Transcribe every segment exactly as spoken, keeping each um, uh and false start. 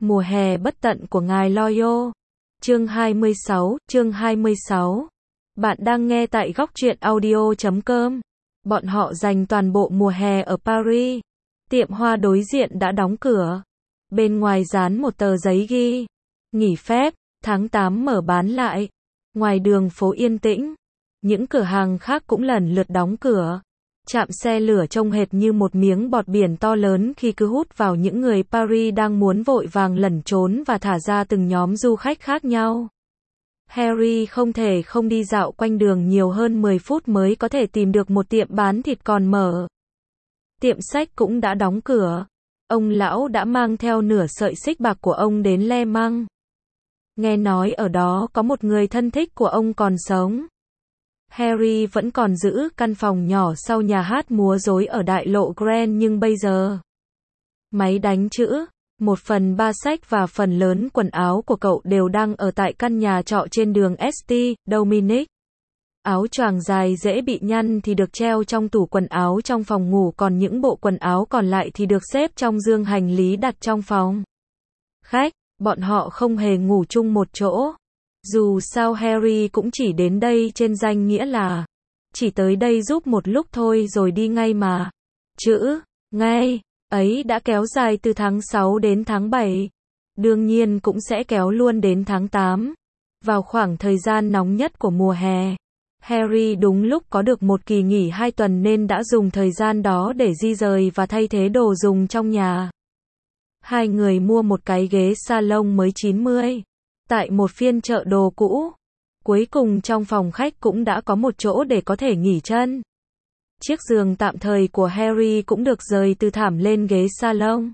Mùa hè bất tận của ngài Loyo. Chương hai mươi sáu, chương hai mươi sáu. Bạn đang nghe tại góc truyện audio chấm com. Bọn họ dành toàn bộ mùa hè ở Paris. Tiệm hoa đối diện đã đóng cửa. Bên ngoài dán một tờ giấy ghi: nghỉ phép, tháng tám mở bán lại. Ngoài đường phố yên tĩnh. Những cửa hàng khác cũng lần lượt đóng cửa. Trạm xe lửa trông hệt như một miếng bọt biển to lớn khi cứ hút vào những người Paris đang muốn vội vàng lẩn trốn và thả ra từng nhóm du khách khác nhau. Harry không thể không đi dạo quanh đường nhiều hơn mười phút mới có thể tìm được một tiệm bán thịt còn mở. Tiệm sách cũng đã đóng cửa. Ông lão đã mang theo nửa sợi xích bạc của ông đến Le Mans. Nghe nói ở đó có một người thân thích của ông còn sống. Harry vẫn còn giữ căn phòng nhỏ sau nhà hát múa rối ở đại lộ Grand, nhưng bây giờ máy đánh chữ, một phần ba sách và phần lớn quần áo của cậu đều đang ở tại căn nhà trọ trên đường St. Dominic. Áo choàng dài dễ bị nhăn thì được treo trong tủ quần áo trong phòng ngủ, còn những bộ quần áo còn lại thì được xếp trong dương hành lý đặt trong phòng khách. Bọn họ không hề ngủ chung một chỗ. Dù sao Harry cũng chỉ đến đây trên danh nghĩa là chỉ tới đây giúp một lúc thôi rồi đi ngay mà. Chữ ngay ấy đã kéo dài từ tháng sáu đến tháng bảy. Đương nhiên cũng sẽ kéo luôn đến tháng tám. Vào khoảng thời gian nóng nhất của mùa hè, Harry đúng lúc có được một kỳ nghỉ hai tuần nên đã dùng thời gian đó để di rời và thay thế đồ dùng trong nhà. Hai người mua một cái ghế salon mới chín mươi. Tại một phiên chợ đồ cũ. Cuối cùng trong phòng khách cũng đã có một chỗ để có thể nghỉ chân. Chiếc giường tạm thời của Harry cũng được rời từ thảm lên ghế salon.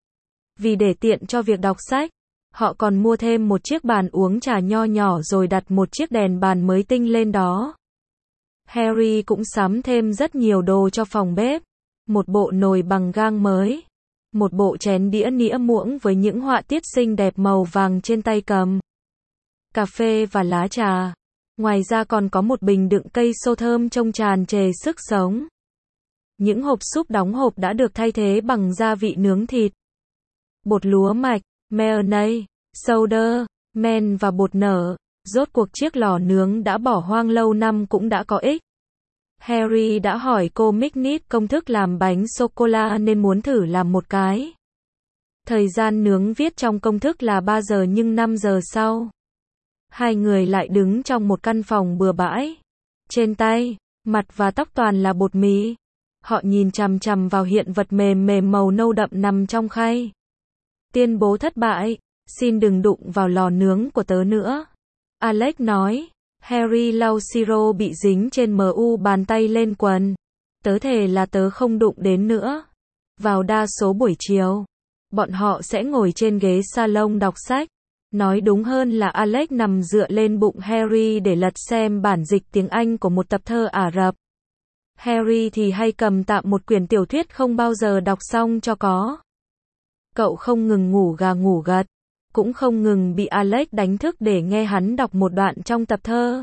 Vì để tiện cho việc đọc sách, họ còn mua thêm một chiếc bàn uống trà nho nhỏ rồi đặt một chiếc đèn bàn mới tinh lên đó. Harry cũng sắm thêm rất nhiều đồ cho phòng bếp. Một bộ nồi bằng gang mới. Một bộ chén đĩa nĩa muỗng với những họa tiết xinh đẹp màu vàng trên tay cầm. Cà phê và lá trà. Ngoài ra còn có một bình đựng cây xô thơm trông tràn trề sức sống. Những hộp súp đóng hộp đã được thay thế bằng gia vị nướng thịt, bột lúa mạch, mayonnaise, soda, men và bột nở. Rốt cuộc chiếc lò nướng đã bỏ hoang lâu năm cũng đã có ích. Harry đã hỏi cô McNeil công thức làm bánh sô-cô-la nên muốn thử làm một cái. Thời gian nướng viết trong công thức là ba giờ nhưng năm giờ sau, hai người lại đứng trong một căn phòng bừa bãi. Trên tay, mặt và tóc toàn là bột mì. Họ nhìn chằm chằm vào hiện vật mềm mềm màu nâu đậm nằm trong khay. Tuyên bố thất bại, xin đừng đụng vào lò nướng của tớ nữa. Alex nói. Harry lau siro bị dính trên mu bàn tay lên quần. Tớ thề là tớ không đụng đến nữa. Vào đa số buổi chiều, bọn họ sẽ ngồi trên ghế salon đọc sách. Nói đúng hơn là Alex nằm dựa lên bụng Harry để lật xem bản dịch tiếng Anh của một tập thơ Ả Rập. Harry thì hay cầm tạm một quyển tiểu thuyết không bao giờ đọc xong cho có. Cậu không ngừng ngủ gà ngủ gật, cũng không ngừng bị Alex đánh thức để nghe hắn đọc một đoạn trong tập thơ.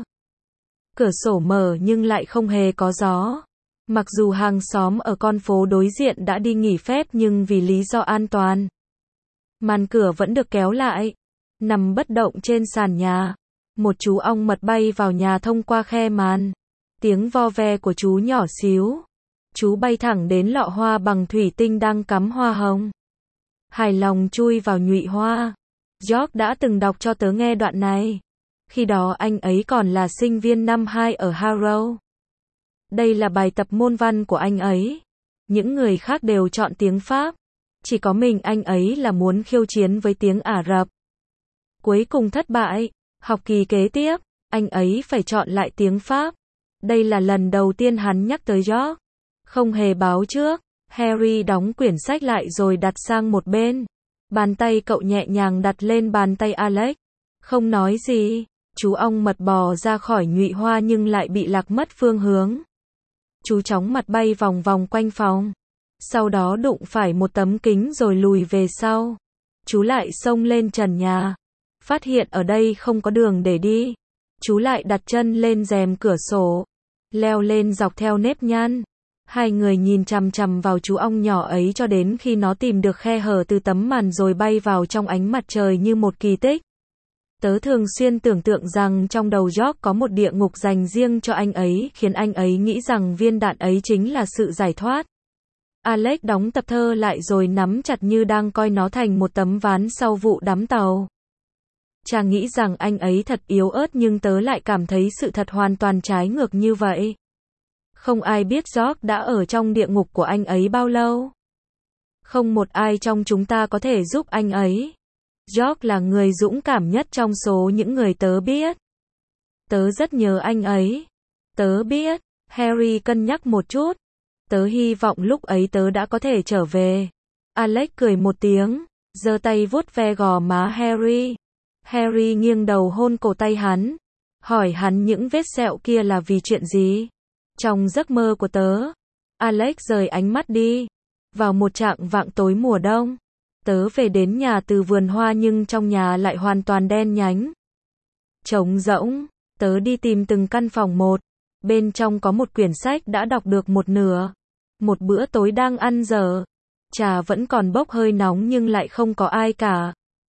Cửa sổ mở nhưng lại không hề có gió. Mặc dù hàng xóm ở con phố đối diện đã đi nghỉ phép nhưng vì lý do an toàn, màn cửa vẫn được kéo lại. Nằm bất động trên sàn nhà, một chú ong mật bay vào nhà thông qua khe màn. Tiếng vo ve của chú nhỏ xíu. Chú bay thẳng đến lọ hoa bằng thủy tinh đang cắm hoa hồng. Hài lòng chui vào nhụy hoa. George đã từng đọc cho tớ nghe đoạn này. Khi đó anh ấy còn là sinh viên năm hai ở Harrow. Đây là bài tập môn văn của anh ấy. Những người khác đều chọn tiếng Pháp. Chỉ có mình anh ấy là muốn khiêu chiến với tiếng Ả Rập. Cuối cùng thất bại. Học kỳ kế tiếp, anh ấy phải chọn lại tiếng Pháp. Đây là lần đầu tiên hắn nhắc tới George. Không hề báo trước. Harry đóng quyển sách lại rồi đặt sang một bên. Bàn tay cậu nhẹ nhàng đặt lên bàn tay Alex. Không nói gì. Chú ong mật bò ra khỏi nhụy hoa nhưng lại bị lạc mất phương hướng. Chú chóng mặt bay vòng vòng quanh phòng. Sau đó đụng phải một tấm kính rồi lùi về sau. Chú lại xông lên trần nhà. Phát hiện ở đây không có đường để đi. Chú lại đặt chân lên rèm cửa sổ. Leo lên dọc theo nếp nhăn. Hai người nhìn chằm chằm vào chú ong nhỏ ấy cho đến khi nó tìm được khe hở từ tấm màn rồi bay vào trong ánh mặt trời như một kỳ tích. Tớ thường xuyên tưởng tượng rằng trong đầu George có một địa ngục dành riêng cho anh ấy, khiến anh ấy nghĩ rằng viên đạn ấy chính là sự giải thoát. Alex đóng tập thơ lại rồi nắm chặt như đang coi nó thành một tấm ván sau vụ đắm tàu. Cha nghĩ rằng anh ấy thật yếu ớt nhưng tớ lại cảm thấy sự thật hoàn toàn trái ngược như vậy. Không ai biết George đã ở trong địa ngục của anh ấy bao lâu. Không một ai trong chúng ta có thể giúp anh ấy. George là người dũng cảm nhất trong số những người tớ biết. Tớ rất nhớ anh ấy. Tớ biết. Harry cân nhắc một chút. Tớ hy vọng lúc ấy tớ đã có thể trở về. Alex cười một tiếng, giơ tay vuốt ve gò má Harry. Harry nghiêng đầu hôn cổ tay hắn, hỏi hắn những vết sẹo kia là vì chuyện gì. Trong giấc mơ của tớ. Alex rời ánh mắt đi. Vào một trạng vạng tối mùa đông, tớ về đến nhà từ vườn hoa nhưng trong nhà lại hoàn toàn đen nhánh. Trống rỗng, tớ đi tìm từng căn phòng một. Bên trong có một quyển sách đã đọc được một nửa. Một bữa tối đang ăn dở. Trà vẫn còn bốc hơi nóng nhưng lại không có ai cả.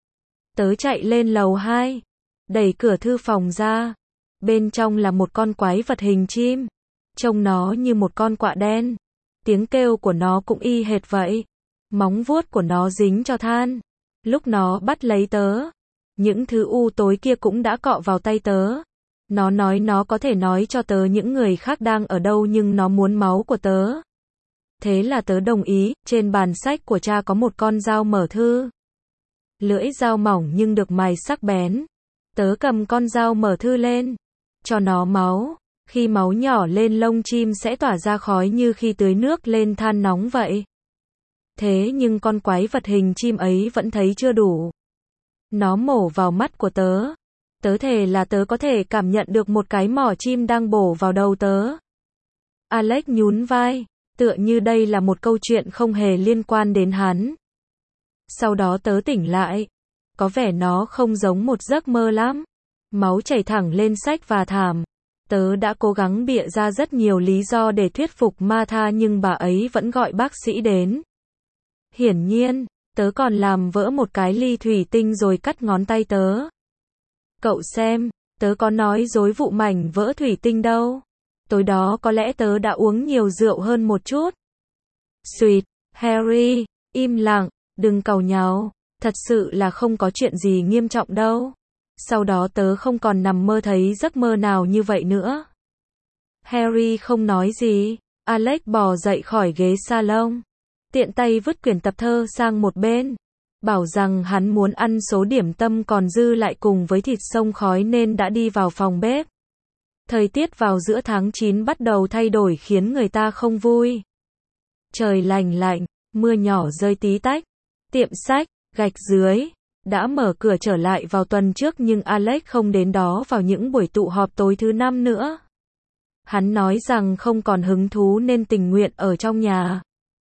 Tớ chạy lên lầu hai, đẩy cửa thư phòng ra. Bên trong là một con quái vật hình chim. Trông nó như một con quạ đen. Tiếng kêu của nó cũng y hệt vậy. Móng vuốt của nó dính cho than. Lúc nó bắt lấy tớ, những thứ u tối kia cũng đã cọ vào tay tớ. Nó nói nó có thể nói cho tớ những người khác đang ở đâu nhưng nó muốn máu của tớ. Thế là tớ đồng ý. Trên bàn sách của cha có một con dao mở thư. Lưỡi dao mỏng nhưng được mài sắc bén. Tớ cầm con dao mở thư lên, cho nó máu. Khi máu nhỏ lên lông chim sẽ tỏa ra khói như khi tưới nước lên than nóng vậy. Thế nhưng con quái vật hình chim ấy vẫn thấy chưa đủ. Nó mổ vào mắt của tớ. Tớ thề là tớ có thể cảm nhận được một cái mỏ chim đang bổ vào đầu tớ. Alex nhún vai, tựa như đây là một câu chuyện không hề liên quan đến hắn. Sau đó tớ tỉnh lại. Có vẻ nó không giống một giấc mơ lắm. Máu chảy thẳng lên sách và thảm. Tớ đã cố gắng bịa ra rất nhiều lý do để thuyết phục Martha nhưng bà ấy vẫn gọi bác sĩ đến. Hiển nhiên, tớ còn làm vỡ một cái ly thủy tinh rồi cắt ngón tay tớ. Cậu xem, tớ có nói dối vụ mảnh vỡ thủy tinh đâu. Tối đó có lẽ tớ đã uống nhiều rượu hơn một chút. Xuyệt, Harry, im lặng, đừng càu nhàu, thật sự là không có chuyện gì nghiêm trọng đâu. Sau đó tớ không còn nằm mơ thấy giấc mơ nào như vậy nữa. Harry không nói gì. Alex bò dậy khỏi ghế salon, tiện tay vứt quyển tập thơ sang một bên. Bảo rằng hắn muốn ăn số điểm tâm còn dư lại cùng với thịt xông khói nên đã đi vào phòng bếp. Thời tiết vào giữa tháng chín bắt đầu thay đổi khiến người ta không vui. Trời lành lạnh, mưa nhỏ rơi tí tách. Tiệm sách, gạch dưới, đã mở cửa trở lại vào tuần trước nhưng Alex không đến đó vào những buổi tụ họp tối thứ năm nữa. Hắn nói rằng không còn hứng thú nên tình nguyện ở trong nhà.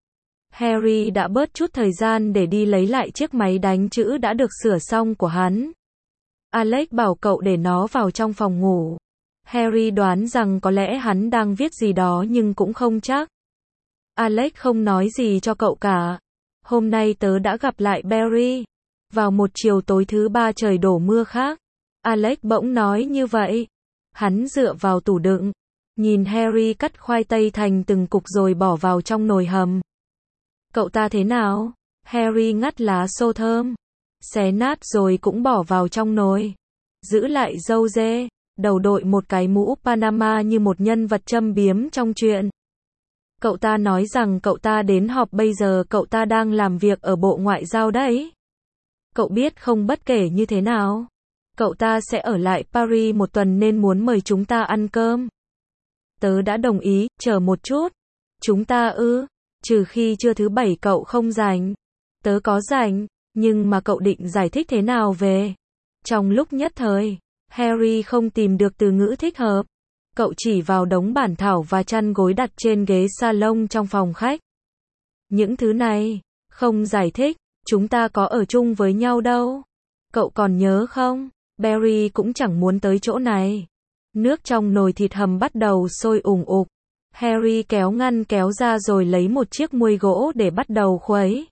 Harry đã bớt chút thời gian để đi lấy lại chiếc máy đánh chữ đã được sửa xong của hắn. Alex bảo cậu để nó vào trong phòng ngủ. Harry đoán rằng có lẽ hắn đang viết gì đó nhưng cũng không chắc. Alex không nói gì cho cậu cả. Hôm nay tớ đã gặp lại Barry. Vào một chiều tối thứ ba trời đổ mưa khác. Alex bỗng nói như vậy. Hắn dựa vào tủ đựng, nhìn Harry cắt khoai tây thành từng cục rồi bỏ vào trong nồi hầm. Cậu ta thế nào? Harry ngắt lá xô thơm, xé nát rồi cũng bỏ vào trong nồi. Giữ lại râu dê, đầu đội một cái mũ Panama như một nhân vật châm biếm trong truyện. Cậu ta nói rằng cậu ta đến họp bây giờ cậu ta đang làm việc ở Bộ Ngoại giao đấy. Cậu biết không bất kể như thế nào, cậu ta sẽ ở lại Paris một tuần nên muốn mời chúng ta ăn cơm. Tớ đã đồng ý, chờ một chút. Chúng ta ư, trừ khi trưa thứ bảy cậu không rảnh. Tớ có rảnh, nhưng mà cậu định giải thích thế nào về? Trong lúc nhất thời, Harry không tìm được từ ngữ thích hợp. Cậu chỉ vào đống bản thảo và chăn gối đặt trên ghế salon trong phòng khách. Những thứ này, không giải thích, chúng ta có ở chung với nhau đâu. Cậu còn nhớ không? Barry cũng chẳng muốn tới chỗ này. Nước trong nồi thịt hầm bắt đầu sôi ủng ục. Harry kéo ngăn kéo ra rồi lấy một chiếc muôi gỗ để bắt đầu khuấy.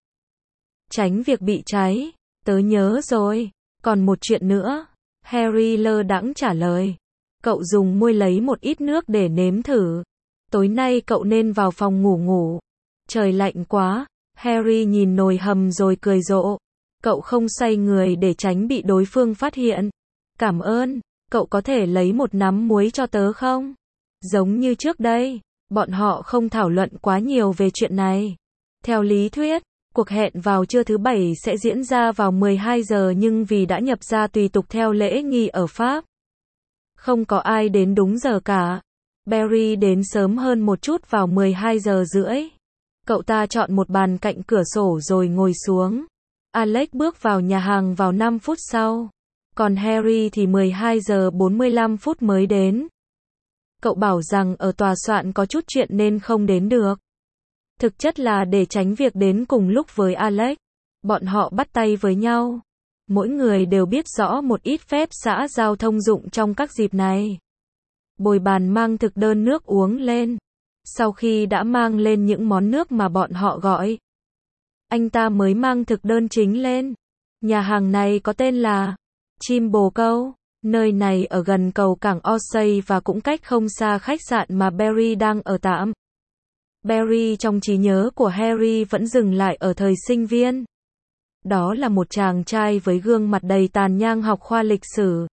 Tránh việc bị cháy. Tớ nhớ rồi. Còn một chuyện nữa. Harry lơ đãng trả lời. Cậu dùng muôi lấy một ít nước để nếm thử. Tối nay cậu nên vào phòng ngủ ngủ. Trời lạnh quá. Harry nhìn nồi hầm rồi cười rộ. Cậu không xoay người để tránh bị đối phương phát hiện. Cảm ơn. Cậu có thể lấy một nắm muối cho tớ không? Giống như trước đây, bọn họ không thảo luận quá nhiều về chuyện này. Theo lý thuyết, cuộc hẹn vào trưa thứ bảy sẽ diễn ra vào mười hai giờ nhưng vì đã nhập ra tùy tục theo lễ nghi ở Pháp. Không có ai đến đúng giờ cả. Barry đến sớm hơn một chút vào mười hai giờ rưỡi. Cậu ta chọn một bàn cạnh cửa sổ rồi ngồi xuống. Alex bước vào nhà hàng vào năm phút sau. Còn Harry thì mười hai giờ bốn mươi lăm phút mới đến. Cậu bảo rằng ở tòa soạn có chút chuyện nên không đến được. Thực chất là để tránh việc đến cùng lúc với Alex. Bọn họ bắt tay với nhau. Mỗi người đều biết rõ một ít phép xã giao thông dụng trong các dịp này. Bồi bàn mang thực đơn nước uống lên. Sau khi đã mang lên những món nước mà bọn họ gọi, anh ta mới mang thực đơn chính lên. Nhà hàng này có tên là Chim Bồ Câu. Nơi này ở gần cầu cảng Orsay và cũng cách không xa khách sạn mà Barry đang ở tạm. Barry trong trí nhớ của Harry vẫn dừng lại ở thời sinh viên. Đó là một chàng trai với gương mặt đầy tàn nhang học khoa lịch sử.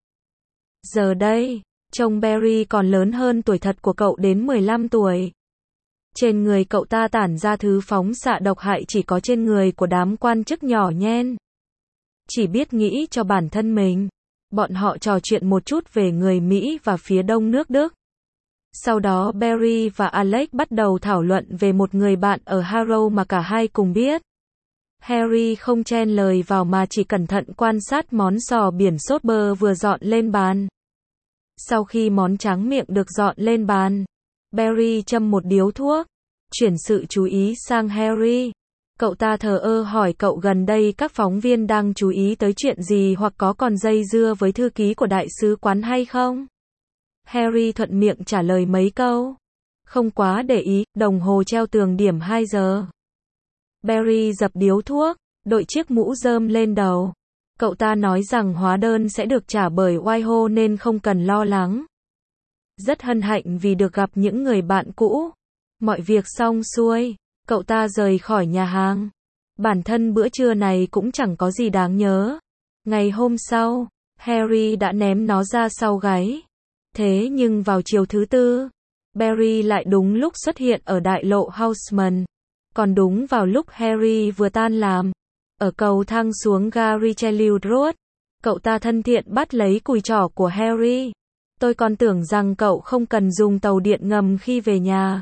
Giờ đây, trông Barry còn lớn hơn tuổi thật của cậu đến mười lăm tuổi. Trên người cậu ta tản ra thứ phóng xạ độc hại chỉ có trên người của đám quan chức nhỏ nhen. Chỉ biết nghĩ cho bản thân mình. Bọn họ trò chuyện một chút về người Mỹ và phía đông nước Đức. Sau đó Barry và Alex bắt đầu thảo luận về một người bạn ở Harrow mà cả hai cùng biết. Harry không chen lời vào mà chỉ cẩn thận quan sát món sò biển sốt bơ vừa dọn lên bàn. Sau khi món tráng miệng được dọn lên bàn, Barry châm một điếu thuốc, chuyển sự chú ý sang Harry. Cậu ta thờ ơ hỏi cậu gần đây các phóng viên đang chú ý tới chuyện gì hoặc có còn dây dưa với thư ký của đại sứ quán hay không? Harry thuận miệng trả lời mấy câu. Không quá để ý, đồng hồ treo tường điểm hai giờ. Barry dập điếu thuốc, đội chiếc mũ rơm lên đầu. Cậu ta nói rằng hóa đơn sẽ được trả bởi Whitehall nên không cần lo lắng. Rất hân hạnh vì được gặp những người bạn cũ. Mọi việc xong xuôi, cậu ta rời khỏi nhà hàng. Bản thân bữa trưa này cũng chẳng có gì đáng nhớ. Ngày hôm sau, Harry đã ném nó ra sau gáy. Thế nhưng vào chiều thứ tư, Barry lại đúng lúc xuất hiện ở đại lộ Houseman. Còn đúng vào lúc Harry vừa tan làm, ở cầu thang xuống ga Richelieu Road, cậu ta thân thiện bắt lấy cùi trỏ của Harry. Tôi còn tưởng rằng cậu không cần dùng tàu điện ngầm khi về nhà.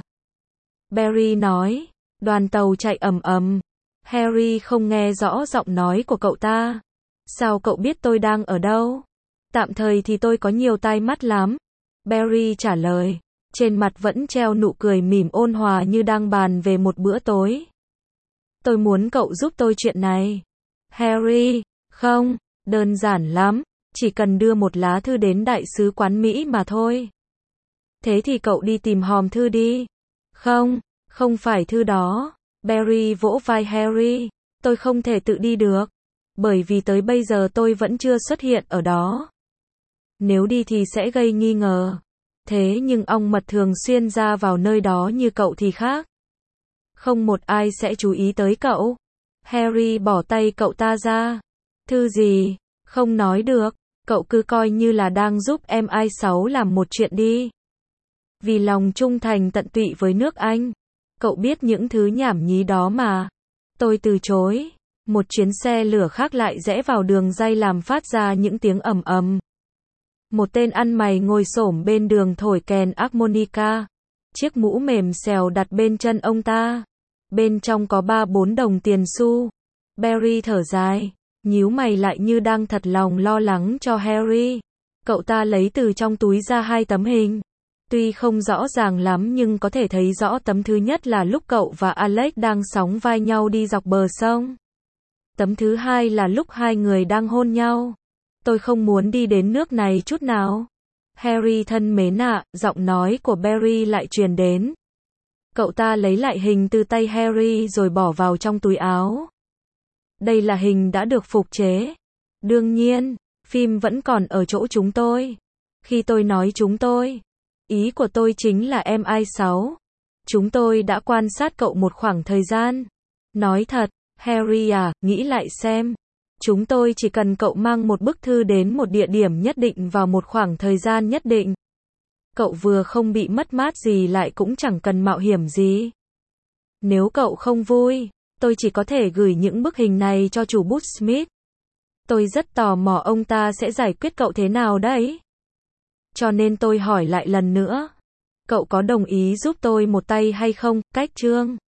Barry nói, đoàn tàu chạy ầm ầm. Harry không nghe rõ giọng nói của cậu ta. Sao cậu biết tôi đang ở đâu? Tạm thời thì tôi có nhiều tai mắt lắm. Barry trả lời, trên mặt vẫn treo nụ cười mỉm ôn hòa như đang bàn về một bữa tối. Tôi muốn cậu giúp tôi chuyện này. Harry, không, đơn giản lắm, chỉ cần đưa một lá thư đến đại sứ quán Mỹ mà thôi. Thế thì cậu đi tìm hòm thư đi. Không, không phải thư đó. Barry vỗ vai Harry, tôi không thể tự đi được, bởi vì tới bây giờ tôi vẫn chưa xuất hiện ở đó. Nếu đi thì sẽ gây nghi ngờ. Thế nhưng ong mật thường xuyên ra vào nơi đó như cậu thì khác. Không một ai sẽ chú ý tới cậu. Harry bỏ tay cậu ta ra. Thư gì? Không nói được. Cậu cứ coi như là đang giúp em i sáu làm một chuyện đi. Vì lòng trung thành tận tụy với nước Anh. Cậu biết những thứ nhảm nhí đó mà. Tôi từ chối. Một chuyến xe lửa khác lại rẽ vào đường ray làm phát ra những tiếng ầm ầm. Một tên ăn mày ngồi xổm bên đường thổi kèn harmonica. Chiếc mũ mềm xèo đặt bên chân ông ta. Bên trong có ba bốn đồng tiền xu. Barry thở dài, nhíu mày lại như đang thật lòng lo lắng cho Harry. Cậu ta lấy từ trong túi ra hai tấm hình. Tuy không rõ ràng lắm nhưng có thể thấy rõ tấm thứ nhất là lúc cậu và Alex đang sóng vai nhau đi dọc bờ sông. Tấm thứ hai là lúc hai người đang hôn nhau. Tôi không muốn đi đến nước này chút nào. Harry thân mến ạ, giọng nói của Barry lại truyền đến. Cậu ta lấy lại hình từ tay Harry rồi bỏ vào trong túi áo. Đây là hình đã được phục chế. Đương nhiên, phim vẫn còn ở chỗ chúng tôi. Khi tôi nói chúng tôi, ý của tôi chính là em i sáu. Chúng tôi đã quan sát cậu một khoảng thời gian. Nói thật, Harry à, nghĩ lại xem. Chúng tôi chỉ cần cậu mang một bức thư đến một địa điểm nhất định vào một khoảng thời gian nhất định. Cậu vừa không bị mất mát gì lại cũng chẳng cần mạo hiểm gì. Nếu cậu không vui, tôi chỉ có thể gửi những bức hình này cho chủ bút Smith. Tôi rất tò mò ông ta sẽ giải quyết cậu thế nào đấy. Cho nên tôi hỏi lại lần nữa. Cậu có đồng ý giúp tôi một tay hay không, Cách Trương?